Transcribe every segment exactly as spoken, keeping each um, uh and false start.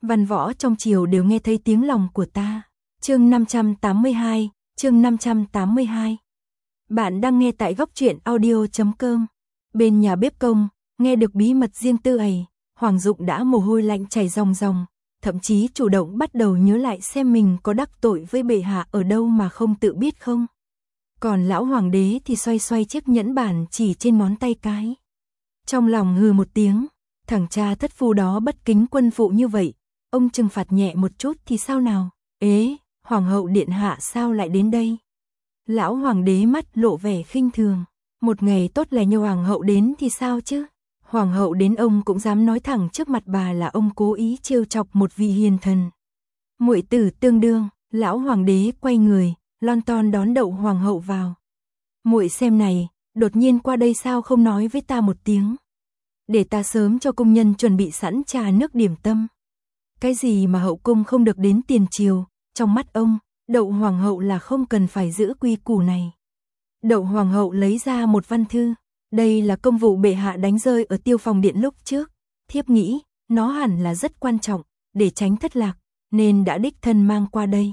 Văn võ trong triều đều nghe thấy tiếng lòng của ta. Chương năm trăm tám mươi hai, chương năm trăm tám mươi hai. Bạn đang nghe tại góc truyện audio chấm com. Bên nhà bếp công, nghe được bí mật riêng tư ấy, Hoàng Dụng đã mồ hôi lạnh chảy ròng ròng, thậm chí chủ động bắt đầu nhớ lại xem mình có đắc tội với bệ hạ ở đâu mà không tự biết không. Còn lão hoàng đế thì xoay xoay chiếc nhẫn bản chỉ trên ngón tay cái. Trong lòng hừ một tiếng, thằng cha thất phu đó bất kính quân phụ như vậy, ông trừng phạt nhẹ một chút thì sao nào? Ế, hoàng hậu điện hạ sao lại đến đây? Lão hoàng đế mắt lộ vẻ khinh thường, một ngày tốt lành như hoàng hậu đến thì sao chứ? Hoàng hậu đến ông cũng dám nói thẳng trước mặt bà là ông cố ý trêu chọc một vị hiền thần. Muội tử tương đương, lão hoàng đế quay người, lon ton đón đậu hoàng hậu vào. Muội xem này, đột nhiên qua đây sao không nói với ta một tiếng? Để ta sớm cho công nhân chuẩn bị sẵn trà nước điểm tâm. Cái gì mà hậu cung không được đến tiền triều, trong mắt ông, đậu hoàng hậu là không cần phải giữ quy củ này. Đậu hoàng hậu lấy ra một văn thư, đây là công vụ bệ hạ đánh rơi ở Tiêu Phòng điện lúc trước, thiếp nghĩ, nó hẳn là rất quan trọng, để tránh thất lạc, nên đã đích thân mang qua đây.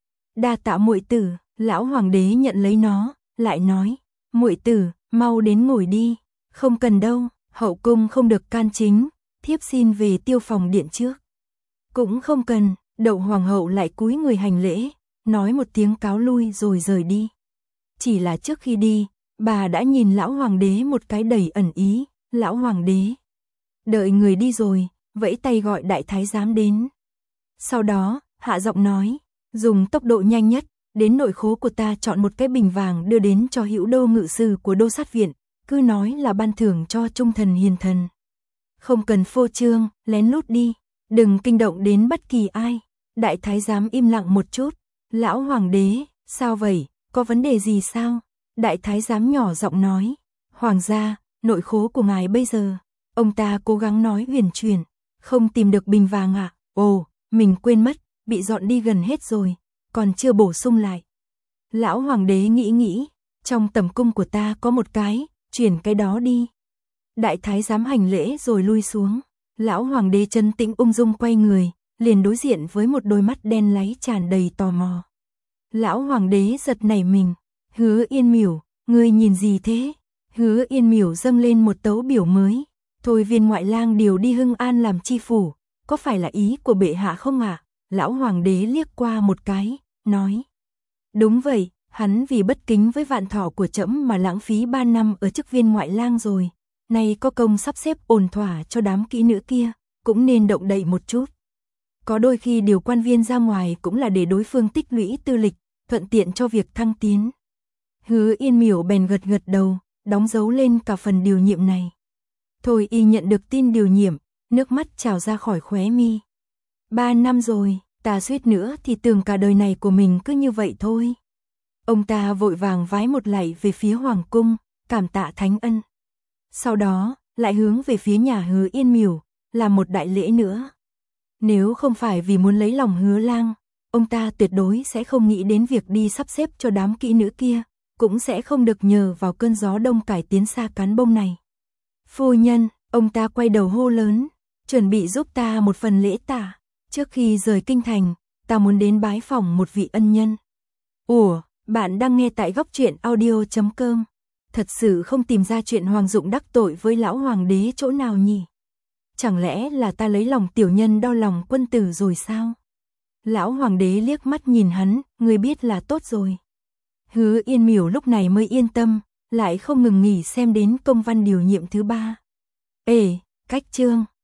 Đa tạ muội tử, lão hoàng đế nhận lấy nó, lại nói, muội tử, mau đến ngồi đi, không cần đâu, hậu cung không được can chính, thiếp xin về Tiêu Phòng điện trước. Cũng không cần, đậu hoàng hậu lại cúi người hành lễ, nói một tiếng cáo lui rồi rời đi. Chỉ là trước khi đi, bà đã nhìn lão hoàng đế một cái đầy ẩn ý, lão hoàng đế. Đợi người đi rồi, vẫy tay gọi đại thái giám đến. Sau đó, hạ giọng nói, dùng tốc độ nhanh nhất, đến nội khố của ta chọn một cái bình vàng đưa đến cho hữu đô ngự sử của đô sát viện, cứ nói là ban thưởng cho trung thần hiền thần. Không cần phô trương, lén lút đi, đừng kinh động đến bất kỳ ai. Đại thái giám im lặng một chút, lão hoàng đế, sao vậy, có vấn đề gì sao? Đại thái giám nhỏ giọng nói, hoàng gia, nội khố của ngài bây giờ, ông ta cố gắng nói huyền chuyển, không tìm được bình vàng ạ, à? Ồ, mình quên mất, bị dọn đi gần hết rồi, còn chưa bổ sung lại. Lão hoàng đế nghĩ nghĩ, trong tầm cung của ta có một cái, chuyển cái đó đi. Đại thái giám hành lễ rồi lui xuống, lão hoàng đế trấn tĩnh ung dung quay người, liền đối diện với một đôi mắt đen láy tràn đầy tò mò. Lão hoàng đế giật nảy mình, Hứa Yên Miểu, ngươi nhìn gì thế? Hứa Yên Miểu dâng lên một tấu biểu mới, thôi viên ngoại lang điều đi Hưng An làm chi phủ, có phải là ý của bệ hạ không ạ? À? Lão hoàng đế liếc qua một cái, nói, đúng vậy, hắn vì bất kính với vạn thọ của trẫm mà lãng phí ba năm ở chức viên ngoại lang rồi, nay có công sắp xếp ổn thỏa cho đám kỹ nữ kia, cũng nên động đậy một chút. Có đôi khi điều quan viên ra ngoài cũng là để đối phương tích lũy tư lịch, thuận tiện cho việc thăng tiến. Hứa Yên Miểu bèn gật gật đầu, đóng dấu lên cả phần điều nhiệm này. Thôi y nhận được tin điều nhiệm, nước mắt trào ra khỏi khóe mi. Ba năm rồi, ta suýt nữa thì tưởng cả đời này của mình cứ như vậy thôi. Ông ta vội vàng vái một lạy về phía hoàng cung, cảm tạ thánh ân. Sau đó, lại hướng về phía nhà Hứa Yên Miểu, làm một đại lễ nữa. Nếu không phải vì muốn lấy lòng Hứa lang, ông ta tuyệt đối sẽ không nghĩ đến việc đi sắp xếp cho đám kỹ nữ kia, cũng sẽ không được nhờ vào cơn gió đông cải tiến xa cán bông này. Phu nhân, ông ta quay đầu hô lớn, chuẩn bị giúp ta một phần lễ tạ, trước khi rời kinh thành, ta muốn đến bái phỏng một vị ân nhân. Ủa, bạn đang nghe tại góc truyện audio chấm com. Thật sự không tìm ra chuyện Hoàng Dụng đắc tội với lão hoàng đế chỗ nào nhỉ? Chẳng lẽ là ta lấy lòng tiểu nhân đo lòng quân tử rồi sao? Lão hoàng đế liếc mắt nhìn hắn, người biết là tốt rồi. Hứa Yên Miểu lúc này mới yên tâm, lại không ngừng nghỉ xem đến công văn điều nhiệm thứ ba. Ê, cách chương.